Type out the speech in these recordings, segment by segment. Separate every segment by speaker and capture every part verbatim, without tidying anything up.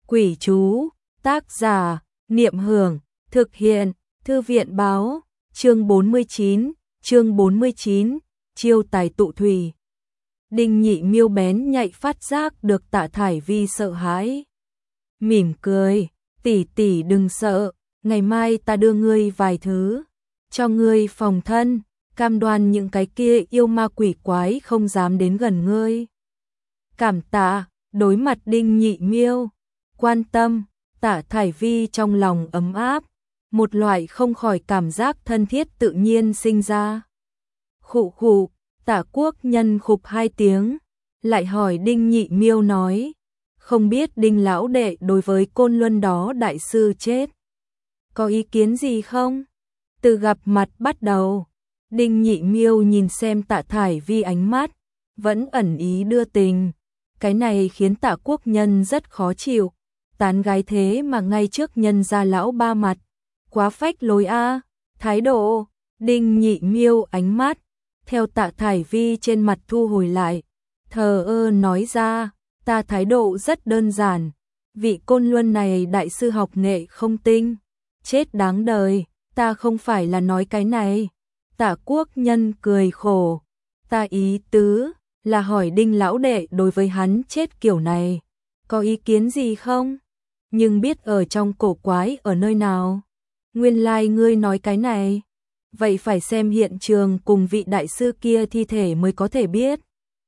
Speaker 1: Quỷ chú, tác giả, Niệm Hưởng, thực hiện, Thư viện báo, chương bốn mươi chín, chương bốn mươi chín, chiêu tài tụ thủy. Đinh Nhị Miêu bén nhạy phát giác được Tạ Thải Vi sợ hãi. Mỉm cười, tỷ tỷ đừng sợ, ngày mai ta đưa ngươi vài thứ, cho ngươi phòng thân, cam đoan những cái kia yêu ma quỷ quái không dám đến gần ngươi. Cảm tạ, đối mặt Đinh Nhị Miêu, quan tâm, Tạ Thải Vi trong lòng ấm áp, một loại không khỏi cảm giác thân thiết tự nhiên sinh ra. Khụ khụ, Tạ Quốc Nhân khục hai tiếng, lại hỏi Đinh Nhị Miêu nói, không biết Đinh lão đệ đối với Côn Luân đó đại sư chết, có ý kiến gì không? Từ gặp mặt bắt đầu, Đinh Nhị Miêu nhìn xem Tạ Thải Vi ánh mắt, vẫn ẩn ý đưa tình. Cái này khiến Tạ Quốc Nhân rất khó chịu, tán gái thế mà ngay trước nhân gia lão ba mặt, quá phách lối a. Thái độ, Đinh Nhị Miêu ánh mắt, theo Tạ Thải Vi trên mặt thu hồi lại, thờ ơ nói ra, ta thái độ rất đơn giản, vị Côn Luân này đại sư học nghệ không tinh, chết đáng đời, ta không phải là nói cái này. Tạ Quốc Nhân cười khổ, ta ý tứ là hỏi Đinh lão đệ đối với hắn chết kiểu này, có ý kiến gì không? Nhưng biết ở trong cổ quái ở nơi nào? Nguyên lai like ngươi nói cái này, vậy phải xem hiện trường cùng vị đại sư kia thi thể mới có thể biết.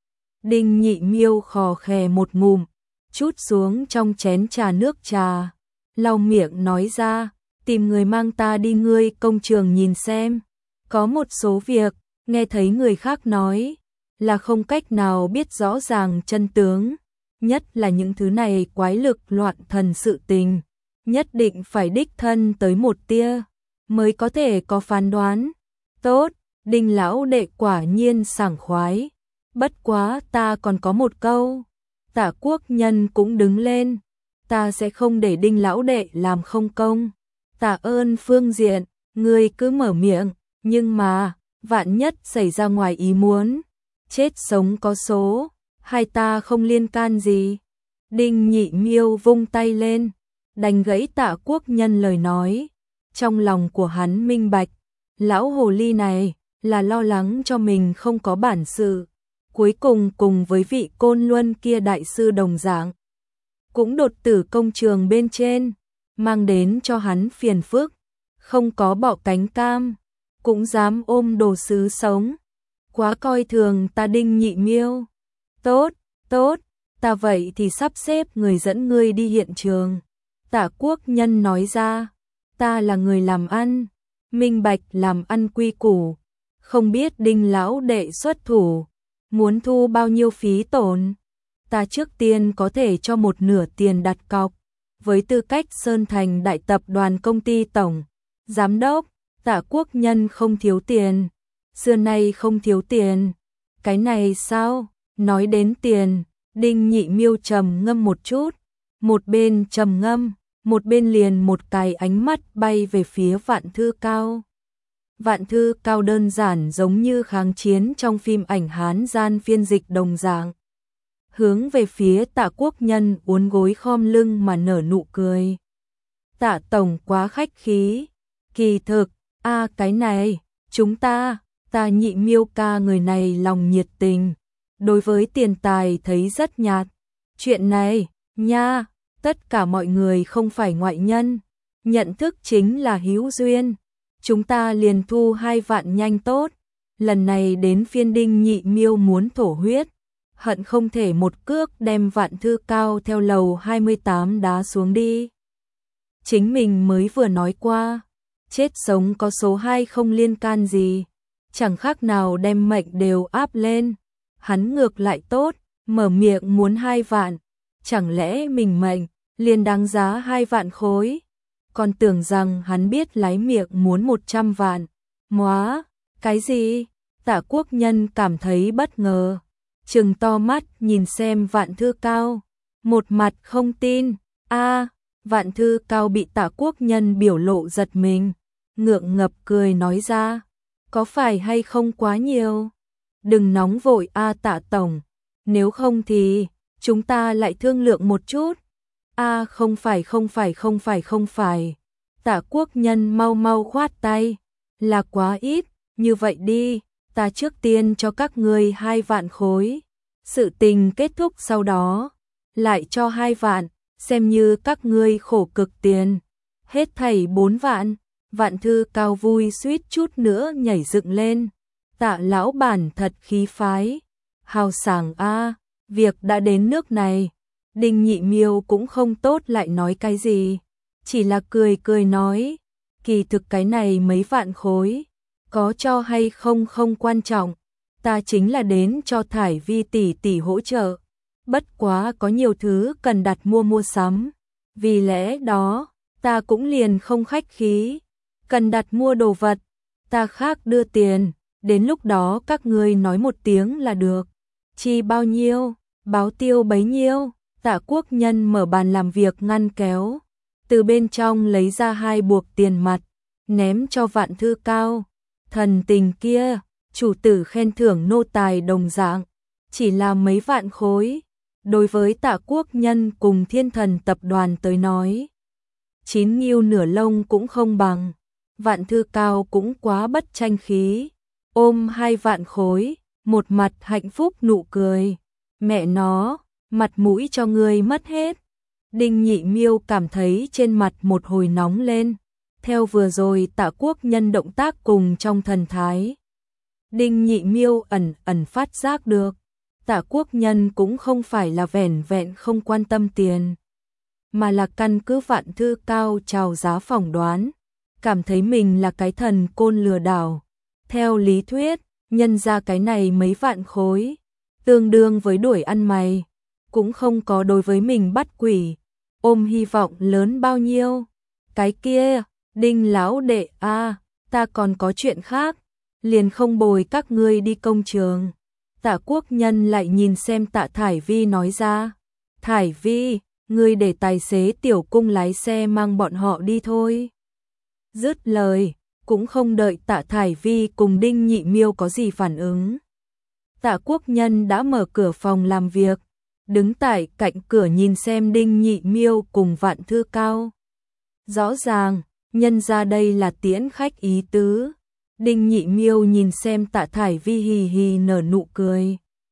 Speaker 1: Đinh Nhị Miêu khò khè một ngụm, chút xuống trong chén trà nước trà, lau miệng nói ra, tìm người mang ta đi ngươi công trường nhìn xem. Có một số việc, nghe thấy người khác nói, là không cách nào biết rõ ràng chân tướng, nhất là những thứ này quái lực loạn thần sự tình, nhất định phải đích thân tới một tia, mới có thể có phán đoán. Tốt, Đinh lão đệ quả nhiên sảng khoái, bất quá ta còn có một câu. Tạ Quốc Nhân cũng đứng lên, ta sẽ không để Đinh lão đệ làm không công. Tạ ơn phương diện, ngươi cứ mở miệng, nhưng mà, vạn nhất xảy ra ngoài ý muốn, chết sống có số, hai ta không liên can gì. Đinh Nhị Miêu vung tay lên, đánh gãy Tạ Quốc Nhân lời nói, trong lòng của hắn minh bạch, lão hồ ly này là lo lắng cho mình không có bản sự, cuối cùng cùng với vị Côn Luân kia đại sư đồng dạng, cũng đột tử công trường bên trên, mang đến cho hắn phiền phức, không có bọ cánh cam, cũng dám ôm đồ sứ sống, quá coi thường ta Đinh Nhị Miêu. Tốt, tốt, ta vậy thì sắp xếp người dẫn ngươi đi hiện trường. Tạ Quốc Nhân nói ra, ta là người làm ăn, minh bạch làm ăn quy củ, không biết Đinh lão đệ xuất thủ, muốn thu bao nhiêu phí tổn, ta trước tiên có thể cho một nửa tiền đặt cọc, với tư cách Sơn Thành đại tập đoàn công ty tổng giám đốc. Tạ Quốc Nhân không thiếu tiền, xưa nay không thiếu tiền. Cái này sao? Nói đến tiền, Đinh Nhị Miêu trầm ngâm một chút, một bên trầm ngâm, một bên liền một cái ánh mắt bay về phía Vạn Thư Cao. Vạn Thư Cao đơn giản giống như kháng chiến trong phim ảnh Hán gian phiên dịch đồng dạng, hướng về phía Tạ Quốc Nhân uốn gối khom lưng mà nở nụ cười. Tạ tổng quá khách khí, kỳ thực, a à, cái này, chúng ta, ta Nhị Miêu ca người này lòng nhiệt tình, đối với tiền tài thấy rất nhạt. Chuyện này, nha, tất cả mọi người không phải ngoại nhân, nhận thức chính là hữu duyên, chúng ta liền thu hai vạn nhanh tốt. Lần này đến phiên Đinh Nhị Miêu muốn thổ huyết, hận không thể một cước đem Vạn Thư Cao theo lầu hai mươi tám đá xuống đi. Chính mình mới vừa nói qua, chết sống có số hai không liên can gì, chẳng khác nào đem mệnh đều áp lên. Hắn ngược lại tốt, mở miệng muốn hai vạn, chẳng lẽ mình mệnh liền đáng giá hai vạn khối, còn tưởng rằng hắn biết lái miệng muốn một trăm vạn. Móa, cái gì? Tạ Quốc Nhân cảm thấy bất ngờ, trừng to mắt nhìn xem Vạn Thư Cao, một mặt không tin. A, Vạn Thư Cao bị Tạ Quốc Nhân biểu lộ giật mình, ngượng ngập cười nói ra, có phải hay không quá nhiều? Đừng nóng vội a Tạ tổng, nếu không thì chúng ta lại thương lượng một chút. A không phải không phải không phải không phải. Tạ Quốc Nhân mau mau khoát tay. Là quá ít, như vậy đi, ta trước tiên cho các ngươi hai vạn khối. Sự tình kết thúc sau đó, lại cho hai vạn, xem như các ngươi khổ cực tiền. Hết thảy bốn vạn, Vạn Thư Cao vui suýt chút nữa nhảy dựng lên. Tạ lão bản thật khí phái, hào sảng a, việc đã đến nước này. Đinh Nhị Miêu cũng không tốt lại nói cái gì, chỉ là cười cười nói, kỳ thực cái này mấy vạn khối, có cho hay không không quan trọng, ta chính là đến cho Thải Vi tỷ tỷ hỗ trợ, bất quá có nhiều thứ cần đặt mua mua sắm, vì lẽ đó, ta cũng liền không khách khí, cần đặt mua đồ vật, ta khác đưa tiền, đến lúc đó các ngươi nói một tiếng là được, chi bao nhiêu, báo tiêu bấy nhiêu. Tạ Quốc Nhân mở bàn làm việc ngăn kéo, từ bên trong lấy ra hai buộc tiền mặt, ném cho Vạn Thư Cao. Thần tình kia, chủ tử khen thưởng nô tài đồng dạng, chỉ là mấy vạn khối. Đối với Tạ Quốc Nhân cùng Thiên Thần tập đoàn tới nói, chín nghiêu nửa lông cũng không bằng. Vạn Thư Cao cũng quá bất tranh khí, ôm hai vạn khối, một mặt hạnh phúc nụ cười. Mẹ nó, mặt mũi cho ngươi mất hết. Đinh Nhị Miêu cảm thấy trên mặt một hồi nóng lên, theo vừa rồi Tạ Quốc Nhân động tác cùng trong thần thái. Đinh Nhị Miêu ẩn ẩn phát giác được, Tạ Quốc Nhân cũng không phải là vẻn vẹn không quan tâm tiền, mà là căn cứ Vạn Thư Cao chào giá phỏng đoán, cảm thấy mình là cái thần côn lừa đảo. Theo lý thuyết, nhân ra cái này mấy vạn khối, tương đương với đuổi ăn mày, cũng không có đối với mình bắt quỷ, ôm hy vọng lớn bao nhiêu. Cái kia, Đinh lão đệ a, ta còn có chuyện khác, liền không bồi các ngươi đi công trường. Tạ Quốc Nhân lại nhìn xem Tạ Thải Vi nói ra, Thải Vi, ngươi để tài xế tiểu cung lái xe mang bọn họ đi thôi. Dứt lời, cũng không đợi Tạ Thải Vi cùng Đinh Nhị Miêu có gì phản ứng. Tạ Quốc Nhân đã mở cửa phòng làm việc, đứng tại cạnh cửa nhìn xem Đinh Nhị Miêu cùng Vạn Thư Cao. Rõ ràng, nhân ra đây là tiễn khách ý tứ. Đinh Nhị Miêu nhìn xem Tạ Thải Vi hì hì nở nụ cười.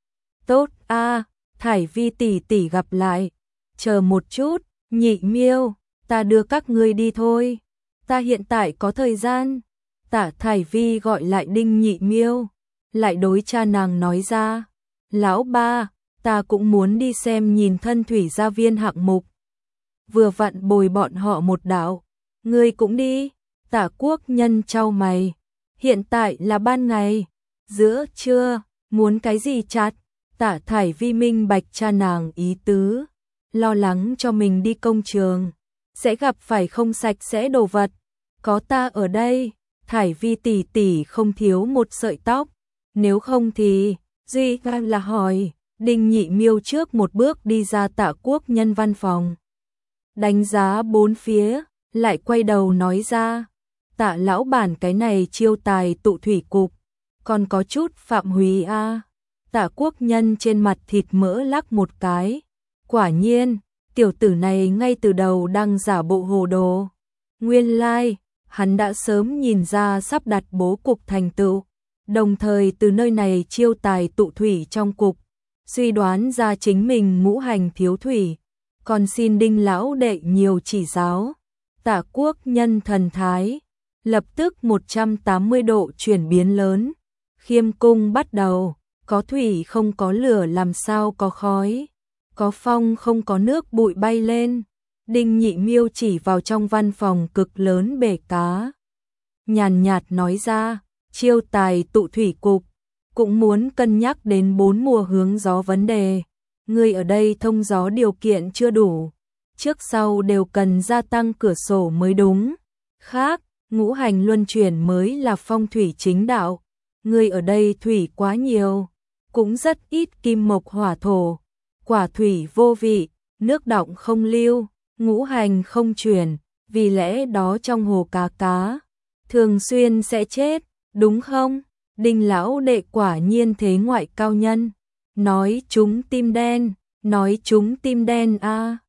Speaker 1: Tốt a, Thải Vi tỷ tỷ gặp lại. Chờ một chút, Nhị Miêu, ta đưa các ngươi đi thôi. Ta hiện tại có thời gian. Tạ Thải Vi gọi lại Đinh Nhị Miêu, lại đối cha nàng nói ra, lão ba, ta cũng muốn đi xem nhìn thân thủy gia viên hạng mục. Vừa vặn bồi bọn họ một đạo, ngươi cũng đi. Tạ Quốc Nhân chau mày, hiện tại là ban ngày, giữa trưa, muốn cái gì chặt. Tạ Thải Vi minh bạch cha nàng ý tứ, lo lắng cho mình đi công trường, sẽ gặp phải không sạch sẽ đồ vật. Có ta ở đây, Thải Vi tỷ tỷ không thiếu một sợi tóc, nếu không thì, duy là hỏi. Đinh Nhị Miêu trước một bước đi ra Tạ Quốc Nhân văn phòng, đánh giá bốn phía, lại quay đầu nói ra, Tạ lão bản cái này chiêu tài tụ thủy cục, còn có chút phạm húy a. À. Tạ Quốc Nhân trên mặt thịt mỡ lắc một cái, quả nhiên, tiểu tử này ngay từ đầu đang giả bộ hồ đồ. Nguyên lai, like, hắn đã sớm nhìn ra sắp đặt bố cục thành tựu, đồng thời từ nơi này chiêu tài tụ thủy trong cục, suy đoán ra chính mình ngũ hành thiếu thủy, còn xin Đinh lão đệ nhiều chỉ giáo. Tạ Quốc Nhân thần thái, lập tức một trăm tám mươi độ chuyển biến lớn, khiêm cung bắt đầu, có thủy không có lửa làm sao có khói, có phong không có nước bụi bay lên. Đinh Nhị Miêu chỉ vào trong văn phòng cực lớn bể cá, nhàn nhạt nói ra, chiêu tài tụ thủy cục, cũng muốn cân nhắc đến bốn mùa hướng gió vấn đề. Ngươi ở đây thông gió điều kiện chưa đủ, trước sau đều cần gia tăng cửa sổ mới đúng. Khác, ngũ hành luân chuyển mới là phong thủy chính đạo. Ngươi ở đây thủy quá nhiều, cũng rất ít kim mộc hỏa thổ, quả thủy vô vị, nước đọng không lưu, ngũ hành không chuyển, vì lẽ đó trong hồ cá cá thường xuyên sẽ chết, đúng không? Đinh lão đệ quả nhiên thế ngoại cao nhân, nói chúng tim đen, nói chúng tim đen a. À.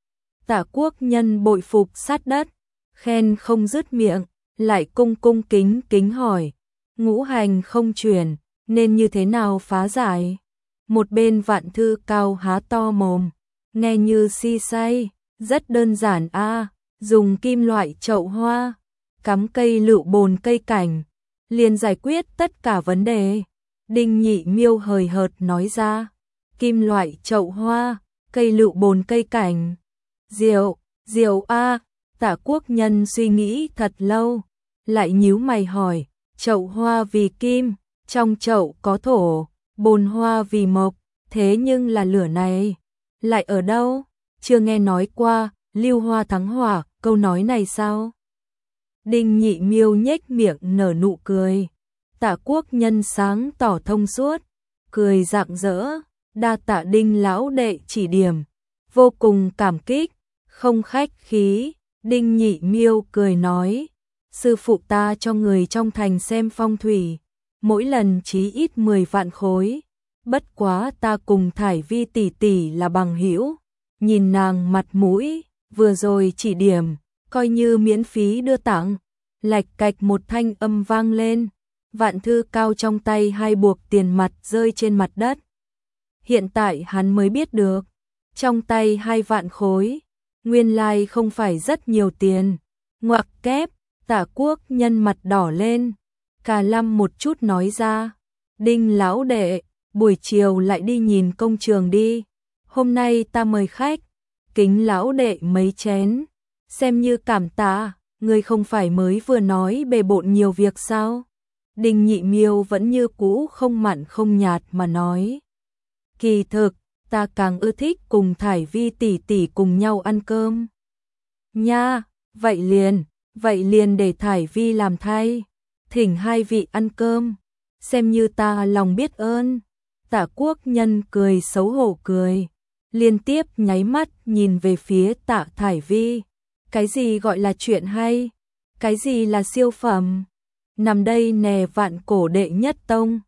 Speaker 1: Tạ Quốc Nhân bội phục sát đất, khen không dứt miệng, lại cung cung kính kính hỏi, ngũ hành không chuyển, nên như thế nào phá giải? Một bên Vạn Thư Cao há to mồm, nghe như si say, rất đơn giản a, dùng kim loại chậu hoa, cắm cây lựu bồn cây cảnh, liền giải quyết tất cả vấn đề. Đinh Nhị Miêu hời hợt nói ra, kim loại chậu hoa, cây lựu bồn cây cảnh, diệu, diệu a. Tạ Quốc Nhân suy nghĩ thật lâu, lại nhíu mày hỏi, chậu hoa vì kim, trong chậu có thổ, bồn hoa vì mộc, thế nhưng là lửa này lại ở đâu? Chưa nghe nói qua, lưu hoa thắng hỏa, câu nói này sao? Đinh Nhị Miêu nhếch miệng nở nụ cười. Tạ Quốc Nhân sáng tỏ thông suốt, cười rạng rỡ, đa tạ Đinh lão đệ chỉ điểm, vô cùng cảm kích, không khách khí. Đinh Nhị Miêu cười nói, sư phụ ta cho người trong thành xem phong thủy, mỗi lần chí ít mười vạn khối, bất quá ta cùng Thải Vi tỷ tỷ là bằng hữu, nhìn nàng mặt mũi, vừa rồi chỉ điểm, coi như miễn phí đưa tặng. Lạch cạch một thanh âm vang lên, Vạn Thư Cao trong tay hai buộc tiền mặt rơi trên mặt đất. Hiện tại hắn mới biết được, trong tay hai vạn khối, nguyên lai không phải rất nhiều tiền. Ngoặc kép, Tạ Quốc Nhân mặt đỏ lên, cà lăm một chút nói ra, Đinh lão đệ, buổi chiều lại đi nhìn công trường đi, hôm nay ta mời khách, kính lão đệ mấy chén, xem như cảm tạ, ngươi không phải mới vừa nói bề bộn nhiều việc sao? Đinh Nhị Miêu vẫn như cũ không mặn không nhạt mà nói, kỳ thực, ta càng ưa thích cùng Thải Vi tỷ tỷ cùng nhau ăn cơm. Nha, vậy liền, vậy liền để Thải Vi làm thay, thỉnh hai vị ăn cơm, xem như ta lòng biết ơn. Tạ Quốc Nhân cười xấu hổ cười, liên tiếp nháy mắt nhìn về phía Tạ Thải Vi. Cái gì gọi là chuyện hay? Cái gì là siêu phẩm? Nằm đây nè Vạn Cổ đệ nhất tông,